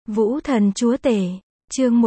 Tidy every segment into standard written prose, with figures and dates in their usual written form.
Vũ thần chúa tể, chương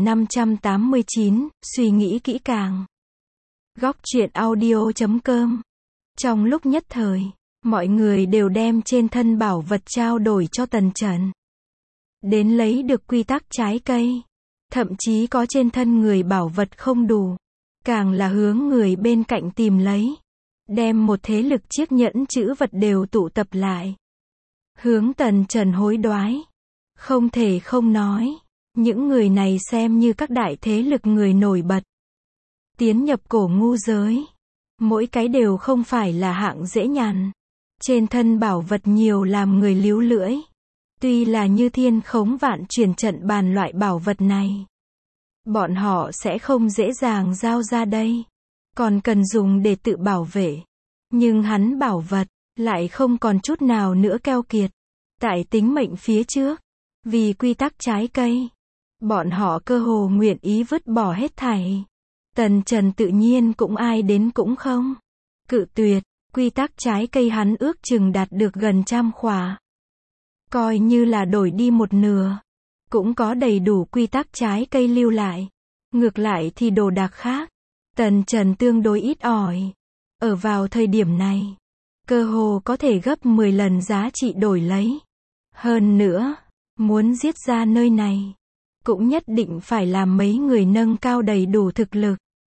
1589, suy nghĩ kỹ càng. Góc truyện audio.com. Trong lúc nhất thời, mọi người đều đem trên thân bảo vật trao đổi cho Tần Trần. Đến lấy được quy tắc trái cây. Thậm chí có trên thân người bảo vật không đủ. Càng là hướng người bên cạnh tìm lấy. Đem một thế lực chiếc nhẫn chữ vật đều tụ tập lại. Hướng Tần Trần hối đoái. Không thể không nói, những người này xem như các đại thế lực người nổi bật. Tiến nhập cổ ngu giới. Mỗi cái đều không phải là hạng dễ nhằn. Trên thân bảo vật nhiều làm người líu lưỡi. Tuy là như thiên khống vạn chuyển trận bàn loại bảo vật này. Bọn họ sẽ không dễ dàng giao ra đây. Còn cần dùng để tự bảo vệ. Nhưng hắn bảo vật, lại không còn chút nào nữa keo kiệt. Tại tính mệnh phía trước. Vì quy tắc trái cây, bọn họ cơ hồ nguyện ý vứt bỏ hết thảy. Tần Trần tự nhiên cũng ai đến cũng không cự tuyệt, quy tắc trái cây hắn ước chừng đạt được gần 100 khỏa. Coi như là đổi đi một nửa, cũng có đầy đủ quy tắc trái cây lưu lại. Ngược lại thì đồ đạc khác, Tần Trần tương đối ít ỏi. Ở vào thời điểm này, cơ hồ có thể gấp 10 lần giá trị đổi lấy. Hơn nữa, muốn giết ra nơi này, cũng nhất định phải làm mấy người nâng cao đầy đủ thực lực.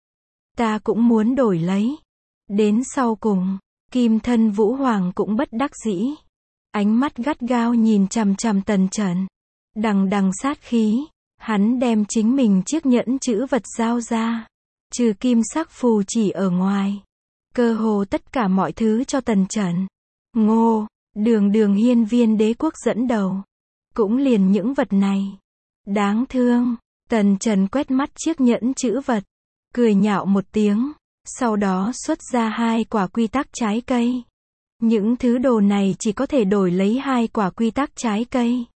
Ta cũng muốn đổi lấy. Đến sau cùng, Kim Thân Vũ Hoàng cũng bất đắc dĩ. Ánh mắt gắt gao nhìn chằm chằm Tần Trần. Đằng đằng sát khí, hắn đem chính mình chiếc nhẫn chữ vật giao ra. Trừ kim sắc phù chỉ ở ngoài. Cơ hồ tất cả mọi thứ cho Tần Trần. Ngô, đường hiên viên đế quốc dẫn đầu. Cũng liền những vật này. Đáng thương. Tần Trần quét mắt chiếc nhẫn chữ vật. Cười nhạo một tiếng. Sau đó xuất ra 2 quả quy tắc trái cây. Những thứ đồ này chỉ có thể đổi lấy 2 quả quy tắc trái cây.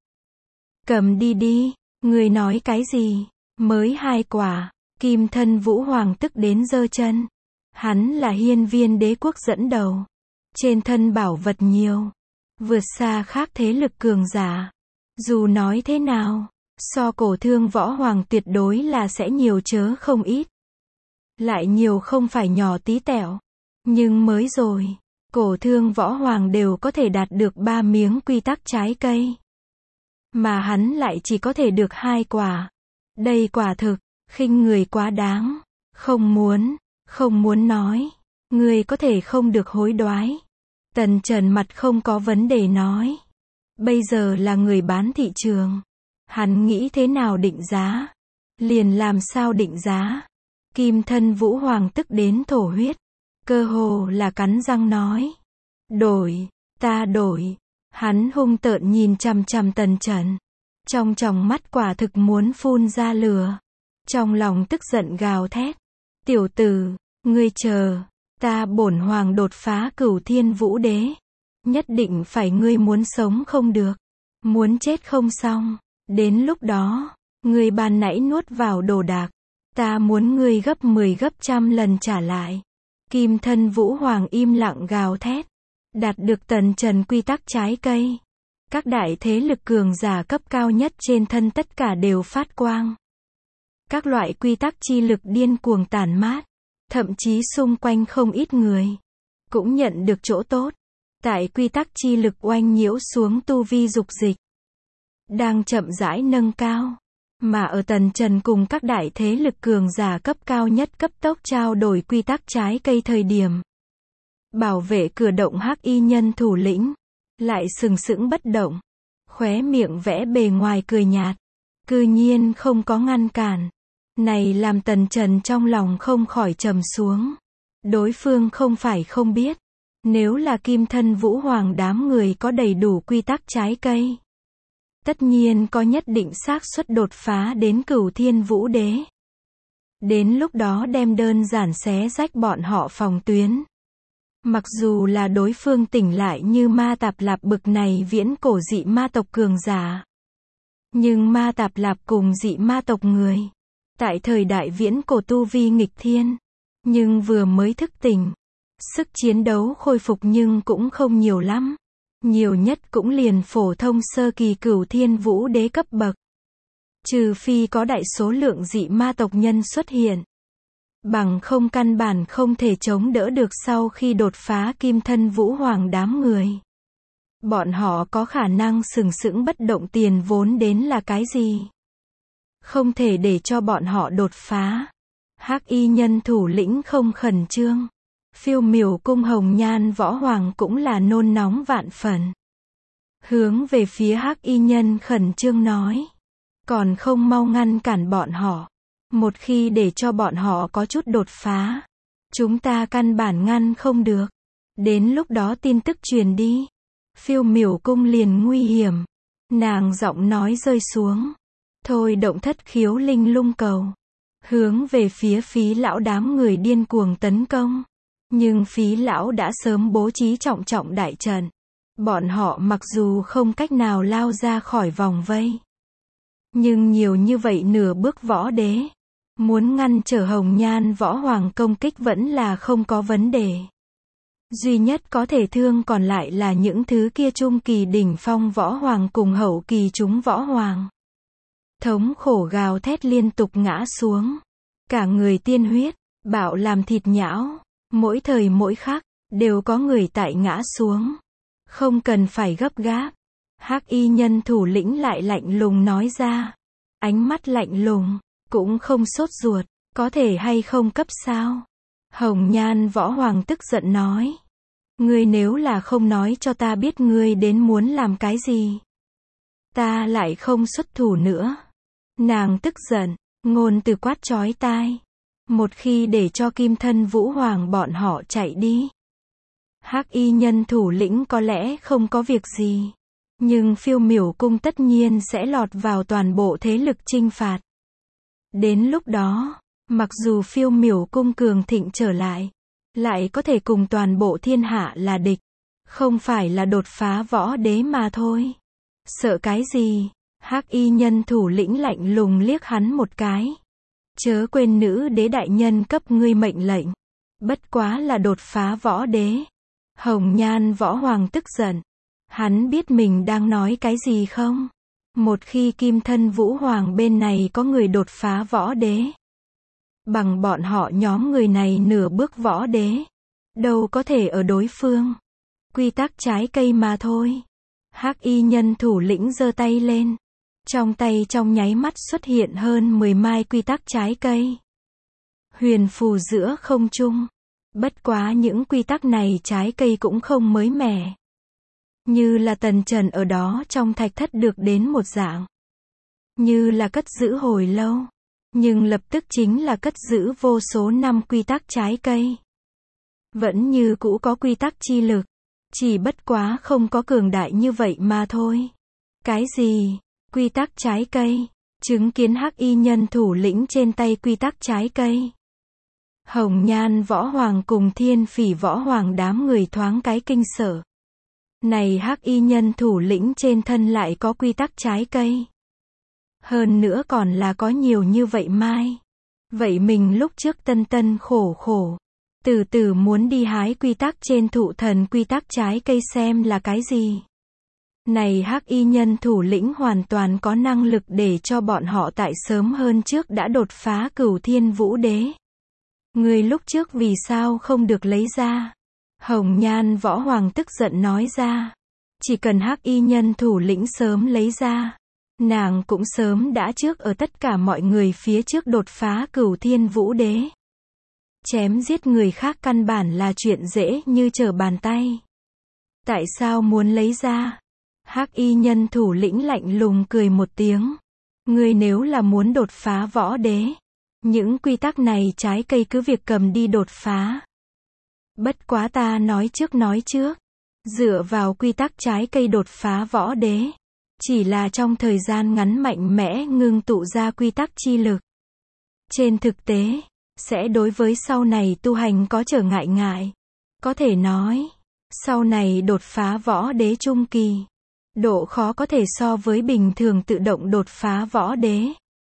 Cầm đi đi. Người nói cái gì? Mới 2 quả. Kim Thân Vũ Hoàng tức đến giơ chân. Hắn là hiên viên đế quốc dẫn đầu. Trên thân bảo vật nhiều. Vượt xa khác thế lực cường giả. Dù nói thế nào, so cổ thương võ hoàng tuyệt đối là sẽ nhiều chớ không ít. Lại nhiều không phải nhỏ tí tẹo. Nhưng mới rồi, cổ thương võ hoàng đều có thể đạt được 3 miếng quy tắc trái cây. Mà hắn lại chỉ có thể được 2 quả. Đây quả thực, khinh người quá đáng. Không muốn nói. Người có thể không được hối đoái. Tần Trần mặt không có vấn đề nói. Bây giờ là người bán thị trường. Hắn nghĩ thế nào định giá? Liền làm sao định giá? Kim Thân Vũ Hoàng tức đến thổ huyết. Cơ hồ là cắn răng nói. Đổi, ta đổi. Hắn hung tợn nhìn chằm chằm Tần Trần. Trong tròng mắt quả thực muốn phun ra lửa. Trong lòng tức giận gào thét. Tiểu tử, ngươi chờ. Ta bổn hoàng đột phá Cửu Thiên Vũ Đế. Nhất định phải ngươi muốn sống không được. Muốn chết không xong. Đến lúc đó, ngươi ban nãy nuốt vào đồ đạc. Ta muốn ngươi gấp 10 gấp 100 lần trả lại. Kim Thân Vũ Hoàng im lặng gào thét. Đạt được Tần Trần quy tắc trái cây. Các đại thế lực cường giả cấp cao nhất trên thân tất cả đều phát quang. Các loại quy tắc chi lực điên cuồng tản mát. Thậm chí xung quanh không ít người. Cũng nhận được chỗ tốt. Tại quy tắc chi lực oanh nhiễu xuống tu vi dục dịch. Đang chậm rãi nâng cao. Mà ở Tần Trần cùng các đại thế lực cường giả cấp cao nhất cấp tốc trao đổi quy tắc trái cây thời điểm. Bảo vệ cửa động hắc y nhân thủ lĩnh. Lại sừng sững bất động. Khóe miệng vẽ bề ngoài cười nhạt. Cư nhiên không có ngăn cản. Này làm Tần Trần trong lòng không khỏi trầm xuống. Đối phương không phải không biết. Nếu là Kim Thân Vũ Hoàng đám người có đầy đủ quy tắc trái cây. Tất nhiên có nhất định xác suất đột phá đến Cửu Thiên Vũ Đế. Đến lúc đó đem đơn giản xé rách bọn họ phòng tuyến. Mặc dù là đối phương tỉnh lại như Ma Tạp Lạp bực này viễn cổ dị ma tộc cường giả. Nhưng Ma Tạp Lạp cùng dị ma tộc người. Tại thời đại viễn cổ tu vi nghịch thiên. Nhưng vừa mới thức tỉnh. Sức chiến đấu khôi phục nhưng cũng không nhiều lắm. Nhiều nhất cũng liền phổ thông sơ kỳ Cửu Thiên Vũ Đế cấp bậc. Trừ phi có đại số lượng dị ma tộc nhân xuất hiện. Bằng không căn bản không thể chống đỡ được sau khi đột phá Kim Thân Vũ Hoàng đám người. Bọn họ có khả năng sừng sững bất động, tiền vốn đến là cái gì? Không thể để cho bọn họ đột phá. Hắc y nhân thủ lĩnh không khẩn trương. Phiêu Miểu Cung Hồng Nhan Võ Hoàng cũng là nôn nóng vạn phần. Hướng về phía Hắc y nhân khẩn trương nói. Còn không mau ngăn cản bọn họ. Một khi để cho bọn họ có chút đột phá, chúng ta căn bản ngăn không được. Đến lúc đó tin tức truyền đi. Phiêu Miểu Cung liền nguy hiểm. Nàng giọng nói rơi xuống. Thôi động thất khiếu linh lung cầu. Hướng về phía Phí lão đám người điên cuồng tấn công. Nhưng Phí lão đã sớm bố trí trọng trọng đại trận. Bọn họ mặc dù không cách nào lao ra khỏi vòng vây. Nhưng nhiều như vậy nửa bước võ đế. Muốn ngăn trở Hồng Nhan Võ Hoàng công kích vẫn là không có vấn đề. Duy nhất có thể thương còn lại là những thứ kia trung kỳ đỉnh phong võ hoàng cùng hậu kỳ chúng võ hoàng. Thống khổ gào thét liên tục ngã xuống. Cả người tiên huyết, bạo làm thịt nhão. Mỗi thời mỗi khắc, đều có người tại ngã xuống. Không cần phải gấp gáp. Hắc y nhân thủ lĩnh lại lạnh lùng nói ra. Ánh mắt lạnh lùng, cũng không sốt ruột, có thể hay không cấp sao? Hồng Nhan Võ Hoàng tức giận nói. Ngươi nếu là không nói cho ta biết ngươi đến muốn làm cái gì, ta lại không xuất thủ nữa. Nàng tức giận, ngôn từ quát chói tai. Một khi để cho Kim Thân Vũ Hoàng bọn họ chạy đi, Hắc y nhân thủ lĩnh có lẽ không có việc gì. Nhưng Phiêu Miểu Cung tất nhiên sẽ lọt vào toàn bộ thế lực chinh phạt. Đến lúc đó, mặc dù Phiêu Miểu Cung cường thịnh trở lại có thể cùng toàn bộ thiên hạ là địch. Không phải là đột phá võ đế mà thôi. Sợ cái gì? Hắc y nhân thủ lĩnh lạnh lùng liếc hắn một cái. Chớ quên nữ đế đại nhân cấp ngươi mệnh lệnh. Bất quá là đột phá võ đế. Hồng Nhan Võ Hoàng tức giận. Hắn biết mình đang nói cái gì không? Một khi Kim Thân Vũ Hoàng bên này có người đột phá võ đế, bằng bọn họ nhóm người này nửa bước võ đế, đâu có thể ở đối phương. Quy tắc trái cây mà thôi. Hắc y nhân thủ lĩnh giơ tay lên. Trong tay trong nháy mắt xuất hiện hơn 10 mai quy tắc trái cây. Huyền phù giữa không trung. Bất quá những quy tắc này trái cây cũng không mới mẻ. Như là tần trần ở đó trong thạch thất được đến một dạng. Như là cất giữ hồi lâu. Nhưng lập tức chính là cất giữ vô số năm quy tắc trái cây. Vẫn như cũ có quy tắc chi lực. Chỉ bất quá không có cường đại như vậy mà thôi. Cái gì? Quy tắc trái cây. Chứng kiến Hắc y nhân thủ lĩnh trên tay quy tắc trái cây. Hồng Nhan Võ Hoàng cùng Thiên Phỉ Võ Hoàng đám người thoáng cái kinh sợ. Này Hắc y nhân thủ lĩnh trên thân lại có quy tắc trái cây. Hơn nữa còn là có nhiều như vậy mai. Vậy mình lúc trước tân tân khổ khổ, từ từ muốn đi hái quy tắc trên thụ thần quy tắc trái cây xem là cái gì. Này Hắc y nhân thủ lĩnh hoàn toàn có năng lực để cho bọn họ tại sớm hơn trước đã đột phá Cửu Thiên Vũ Đế. Người lúc trước vì sao không được lấy ra? Hồng Nhan Võ Hoàng tức giận nói ra. Chỉ cần Hắc y nhân thủ lĩnh sớm lấy ra, nàng cũng sớm đã trước ở tất cả mọi người phía trước đột phá Cửu Thiên Vũ Đế. Chém giết người khác căn bản là chuyện dễ như trở bàn tay. Tại sao muốn lấy ra? Hắc y nhân thủ lĩnh lạnh lùng cười một tiếng. Ngươi nếu là muốn đột phá võ đế, những quy tắc này trái cây cứ việc cầm đi đột phá. Bất quá ta nói trước, dựa vào quy tắc trái cây đột phá võ đế, chỉ là trong thời gian ngắn mạnh mẽ ngưng tụ ra quy tắc chi lực. Trên thực tế, sẽ đối với sau này tu hành có trở ngại. Có thể nói, sau này đột phá võ đế trung kỳ, độ khó có thể so với bình thường tự động đột phá võ đế.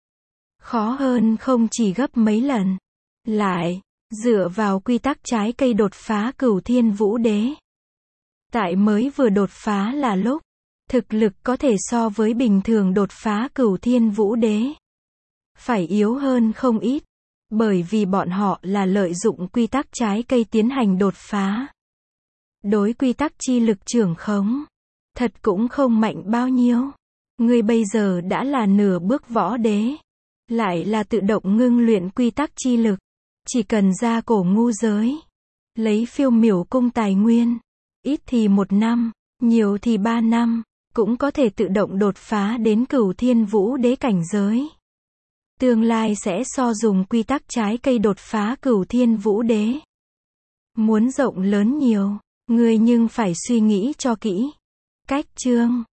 Khó hơn không chỉ gấp mấy lần. Lại, dựa vào quy tắc trái cây đột phá Cửu Thiên Vũ Đế, Tại mới vừa đột phá là lúc, thực lực có thể so với bình thường đột phá Cửu Thiên Vũ Đế. Phải yếu hơn không ít, bởi vì bọn họ là lợi dụng quy tắc trái cây tiến hành đột phá. Đối quy tắc chi lực trưởng khống, thật cũng không mạnh bao nhiêu. Ngươi bây giờ đã là nửa bước võ đế, lại là tự động ngưng luyện quy tắc chi lực. Chỉ cần ra cổ ngu giới, lấy Phiêu Miểu cung tài nguyên, ít thì 1 năm, nhiều thì 3 năm, cũng có thể tự động đột phá đến Cửu Thiên Vũ Đế cảnh giới. Tương lai sẽ so dùng quy tắc trái cây đột phá Cửu Thiên Vũ Đế. Muốn rộng lớn nhiều, ngươi nhưng phải suy nghĩ cho kỹ. Cách chương